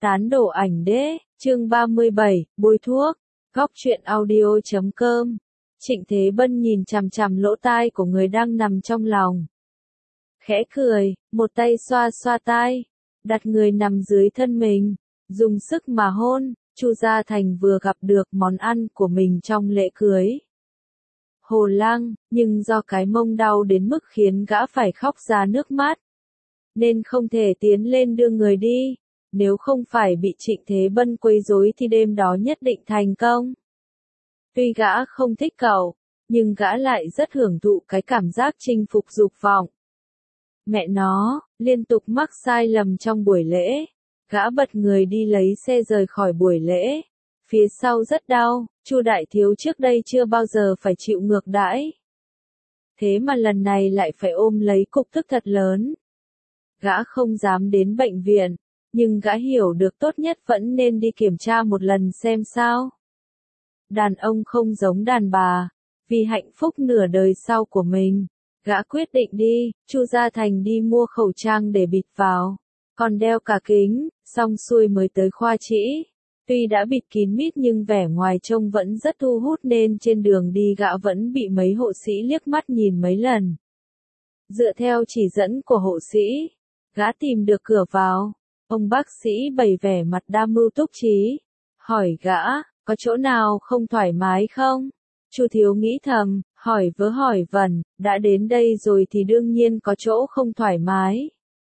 Tán đổ ảnh đế, chương 37, bôi thuốc, góc truyện audio.com. Trịnh Thế Bân nhìn chằm chằm lỗ tai của người đang nằm trong lòng. Khẽ cười, một tay xoa xoa tai, đặt người nằm dưới thân mình, dùng sức mà hôn. Chu Gia Thành vừa gặp được món ăn của mình trong lễ cưới Hồ Lăng, nhưng do cái mông đau đến mức khiến gã phải khóc ra nước mắt, nên không thể tiến lên đưa người đi. Nếu không phải bị Trịnh Thế Bân quấy rối thì đêm đó nhất định thành công. Tuy gã không thích cậu, nhưng gã lại rất hưởng thụ cái cảm giác chinh phục dục vọng. Mẹ nó, liên tục mắc sai lầm trong buổi lễ. Gã bật người đi lấy xe rời khỏi buổi lễ. Phía sau rất đau, Chu đại thiếu trước đây chưa bao giờ phải chịu ngược đãi. Thế mà lần này lại phải ôm lấy cục tức thật lớn. Gã không dám đến bệnh viện, nhưng gã hiểu được tốt nhất vẫn nên đi kiểm tra một lần xem sao. Đàn ông không giống đàn bà, vì hạnh phúc nửa đời sau của mình, gã quyết định đi. Chu Gia Thành đi mua khẩu trang để bịt vào, còn đeo cả kính, xong xuôi mới tới khoa trĩ. Tuy đã bịt kín mít nhưng vẻ ngoài trông vẫn rất thu hút nên trên đường đi gã vẫn bị mấy hộ sĩ liếc mắt nhìn mấy lần. Dựa theo chỉ dẫn của hộ sĩ, gã tìm được cửa vào. Ông bác sĩ bày vẻ mặt đa mưu túc trí, hỏi gã, có chỗ nào không thoải mái không? Chu thiếu nghĩ thầm, hỏi vớ hỏi vẩn, đã đến đây rồi thì đương nhiên có chỗ không thoải mái.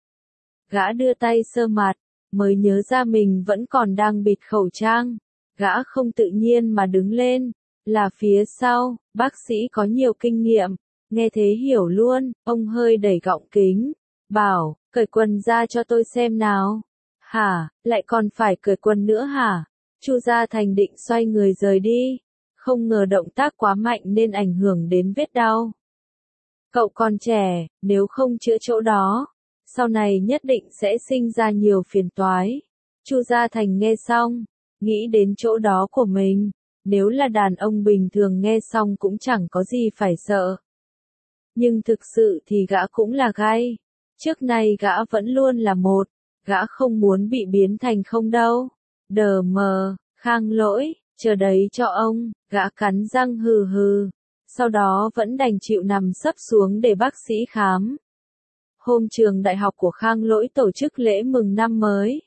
Gã đưa tay sơ mặt, mới nhớ ra mình vẫn còn đang bịt khẩu trang. Gã không tự nhiên mà đứng lên, là phía sau. Bác sĩ có nhiều kinh nghiệm, nghe thế hiểu luôn. Ông hơi đẩy gọng kính, bảo, cởi quần ra cho tôi xem nào. Hả, lại còn phải cởi quần nữa hả? Chu Gia Thành định xoay người rời đi, không ngờ động tác quá mạnh nên ảnh hưởng đến vết đau. Cậu còn trẻ, nếu không chữa chỗ đó, sau này nhất định sẽ sinh ra nhiều phiền toái. Chu Gia Thành nghe xong, nghĩ đến chỗ đó của mình, nếu là đàn ông bình thường nghe xong cũng chẳng có gì phải sợ. Nhưng thực sự thì gã cũng là gai, trước nay gã vẫn luôn là một, gã không muốn bị biến thành không đâu. Đờ mờ, Khang Lỗi, chờ đấy cho ông, gã cắn răng hừ hừ, sau đó vẫn đành chịu nằm sấp xuống để bác sĩ khám. Hôm trường đại học của Khang Lỗi tổ chức lễ mừng năm mới.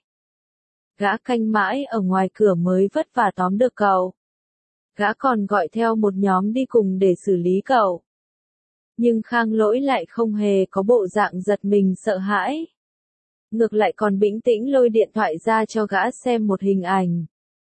Gã canh mãi ở ngoài cửa mới vất vả tóm được cậu. Gã còn gọi theo một nhóm đi cùng để xử lý cậu. Nhưng Khang Lỗi lại không hề có bộ dạng giật mình sợ hãi. Ngược lại còn bình tĩnh lôi điện thoại ra cho gã xem một hình ảnh.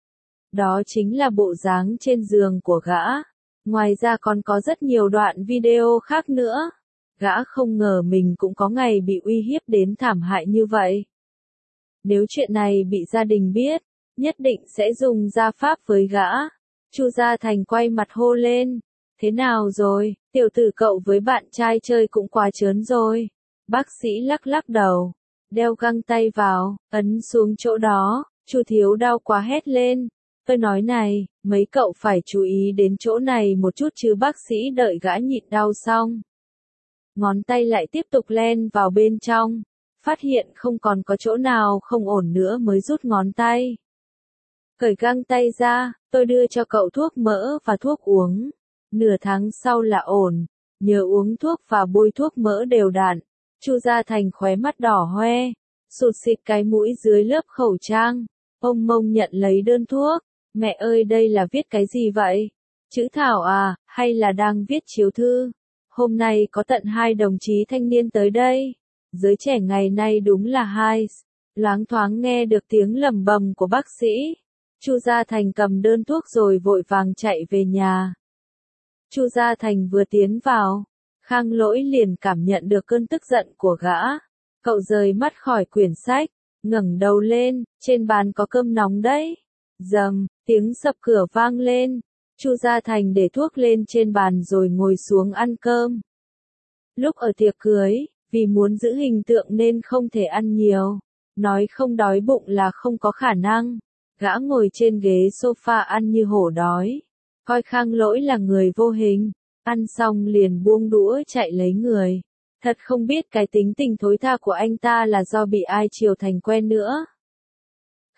Đó chính là bộ dáng trên giường của gã. Ngoài ra còn có rất nhiều đoạn video khác nữa. Gã không ngờ mình cũng có ngày bị uy hiếp đến thảm hại như vậy. Nếu chuyện này bị gia đình biết, nhất định sẽ dùng gia pháp với gã. Chu Gia Thành quay mặt hô lên. Thế nào rồi, tiểu tử cậu với bạn trai chơi cũng quá trớn rồi. Bác sĩ lắc lắc đầu, đeo găng tay vào, ấn xuống chỗ đó. Chu thiếu đau quá hét lên. Tôi nói này, mấy cậu phải chú ý đến chỗ này một chút chứ. Bác sĩ đợi gã nhịn đau xong, ngón tay lại tiếp tục len vào bên trong, phát hiện không còn có chỗ nào không ổn nữa mới rút ngón tay. Cởi găng tay ra, tôi đưa cho cậu thuốc mỡ và thuốc uống. Nửa tháng sau là ổn, nhớ uống thuốc và bôi thuốc mỡ đều đặn. Chu Gia Thành khóe mắt đỏ hoe, sụt sịt cái mũi dưới lớp khẩu trang. Ông mông nhận lấy đơn thuốc. Mẹ ơi, đây là viết cái gì vậy? Chữ thảo à, hay là đang viết chiếu thư? Hôm nay có tận 2 đồng chí thanh niên tới đây. Giới trẻ ngày nay đúng là hai. Loáng thoáng nghe được tiếng lẩm bẩm của bác sĩ. Chu Gia Thành cầm đơn thuốc rồi vội vàng chạy về nhà. Chu Gia Thành vừa tiến vào, Khang Lỗi liền cảm nhận được cơn tức giận của gã. Cậu rời mắt khỏi quyển sách, ngẩng đầu lên, trên bàn có cơm nóng đấy. Rầm, tiếng sập cửa vang lên. Chu Gia Thành để thuốc lên trên bàn rồi ngồi xuống ăn cơm. Lúc ở tiệc cưới, vì muốn giữ hình tượng nên không thể ăn nhiều. Nói không đói bụng là không có khả năng. Gã ngồi trên ghế sofa ăn như hổ đói. Coi Khang Lỗi là người vô hình. Ăn xong liền buông đũa chạy lấy người. Thật không biết cái tính tình thối tha của anh ta là do bị ai chiều thành quen nữa.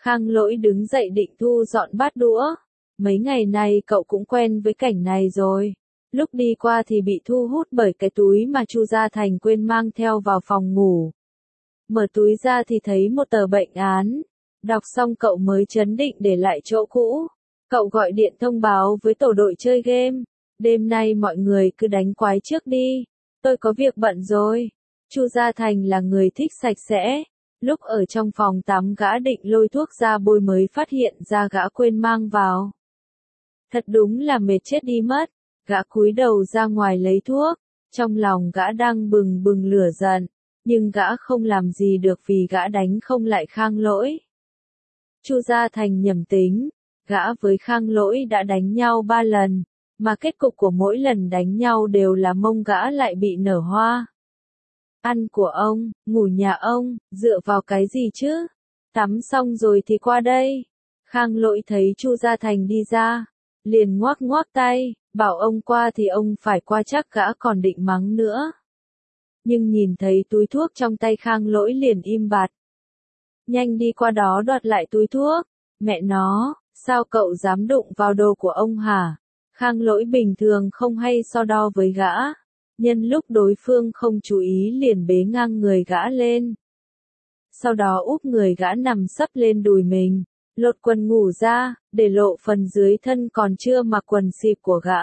Khang Lỗi đứng dậy định thu dọn bát đũa. Mấy ngày này cậu cũng quen với cảnh này rồi. Lúc đi qua thì bị thu hút bởi cái túi mà Chu Gia Thành quên mang theo vào phòng ngủ. Mở túi ra thì thấy một tờ bệnh án. Đọc xong cậu mới trấn định để lại chỗ cũ. Cậu gọi điện thông báo với tổ đội chơi game. Đêm nay mọi người cứ đánh quái trước đi. Tôi có việc bận rồi. Chu Gia Thành là người thích sạch sẽ. Lúc ở trong phòng tắm gã định lôi thuốc ra bôi mới phát hiện ra gã quên mang vào. Thật đúng là mệt chết đi mất. Gã cúi đầu ra ngoài lấy thuốc. Trong lòng gã đang bừng bừng lửa giận. Nhưng gã không làm gì được vì gã đánh không lại Khang Lỗi. Chu Gia Thành nhầm tính. Gã với Khang Lỗi đã đánh nhau 3 lần. Mà kết cục của mỗi lần đánh nhau đều là mông gã lại bị nở hoa. Ăn của ông, ngủ nhà ông, dựa vào cái gì chứ? Tắm xong rồi thì qua đây. Khang Lỗi thấy Chu Gia Thành đi ra. Liền ngoác ngoác tay, bảo ông qua thì ông phải qua chắc gã còn định mắng nữa. Nhưng nhìn thấy túi thuốc trong tay Khang Lỗi liền im bặt. Nhanh đi qua đó đoạt lại túi thuốc. Mẹ nó, sao cậu dám đụng vào đồ của ông hả? Khang Lỗi bình thường không hay so đo với gã. Nhân lúc đối phương không chú ý liền bế ngang người gã lên. Sau đó úp người gã nằm sấp lên đùi mình. Lột quần ngủ ra, để lộ phần dưới thân còn chưa mặc quần xịp của gã.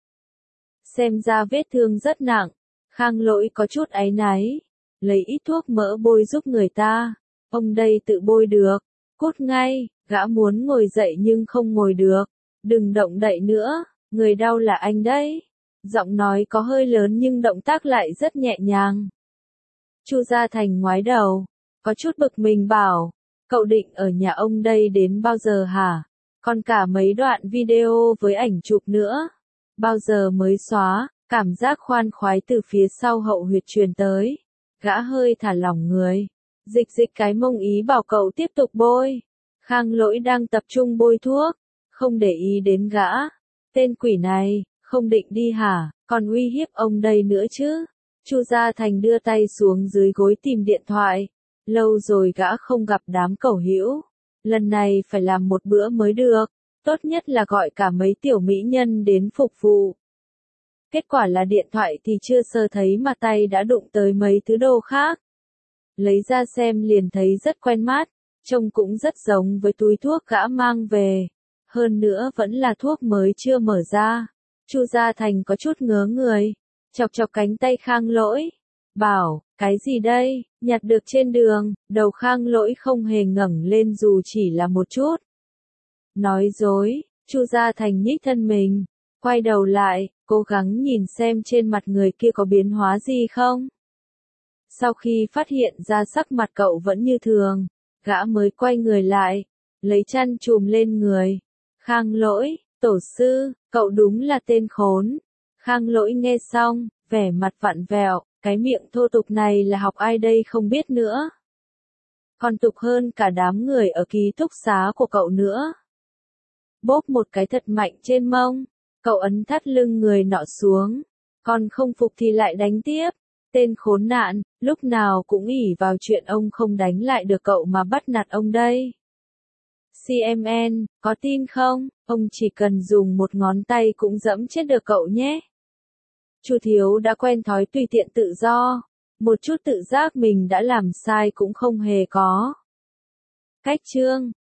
Xem ra vết thương rất nặng. Khang Lỗi có chút áy náy. Lấy ít thuốc mỡ bôi giúp người ta. Ông đây tự bôi được. Cút ngay, gã muốn ngồi dậy nhưng không ngồi được. Đừng động đậy nữa, người đau là anh đấy. Giọng nói có hơi lớn nhưng động tác lại rất nhẹ nhàng. Chu Gia Thành ngoái đầu, có chút bực mình bảo, cậu định ở nhà ông đây đến bao giờ hả? Còn cả mấy đoạn video với ảnh chụp nữa. Bao giờ mới xóa? Cảm giác khoan khoái từ phía sau hậu huyệt truyền tới. Gã hơi thả lỏng người. Dịch dịch cái mông ý bảo cậu tiếp tục bôi. Khang Lỗi đang tập trung bôi thuốc. Không để ý đến gã. Tên quỷ này, không định đi hả? Còn uy hiếp ông đây nữa chứ? Chu Gia Thành đưa tay xuống dưới gối tìm điện thoại. Lâu rồi gã không gặp đám cẩu hữu. Lần này phải làm một bữa mới được. Tốt nhất là gọi cả mấy tiểu mỹ nhân đến phục vụ. Kết quả là điện thoại thì chưa sơ thấy mà tay đã đụng tới mấy thứ đồ khác. Lấy ra xem liền thấy rất quen mắt, trông cũng rất giống với túi thuốc gã mang về. Hơn nữa vẫn là thuốc mới chưa mở ra. Chu Gia Thành có chút ngớ người, chọc chọc cánh tay Khang Lỗi. Bảo, cái gì đây, nhặt được trên đường, đầu Khang Lỗi không hề ngẩng lên dù chỉ là một chút. Nói dối, Chu Gia Thành nhích thân mình, quay đầu lại, cố gắng nhìn xem trên mặt người kia có biến hóa gì không. Sau khi phát hiện ra sắc mặt cậu vẫn như thường, gã mới quay người lại, lấy chăn chùm lên người. Khang Lỗi, tổ sư, cậu đúng là tên khốn. Khang Lỗi nghe xong, vẻ mặt vặn vẹo, cái miệng thô tục này là học ai đây không biết nữa. Còn tục hơn cả đám người ở ký túc xá của cậu nữa. Bóp một cái thật mạnh trên mông, cậu ấn thắt lưng người nọ xuống. Còn không phục thì lại đánh tiếp. Tên khốn nạn, lúc nào cũng ỷ vào chuyện ông không đánh lại được cậu mà bắt nạt ông đây. CMN, có tin không? Ông chỉ cần dùng một ngón tay cũng giẫm chết được cậu nhé. Chu Thiếu đã quen thói tùy tiện tự do, một chút tự giác mình đã làm sai cũng không hề có. Cách chương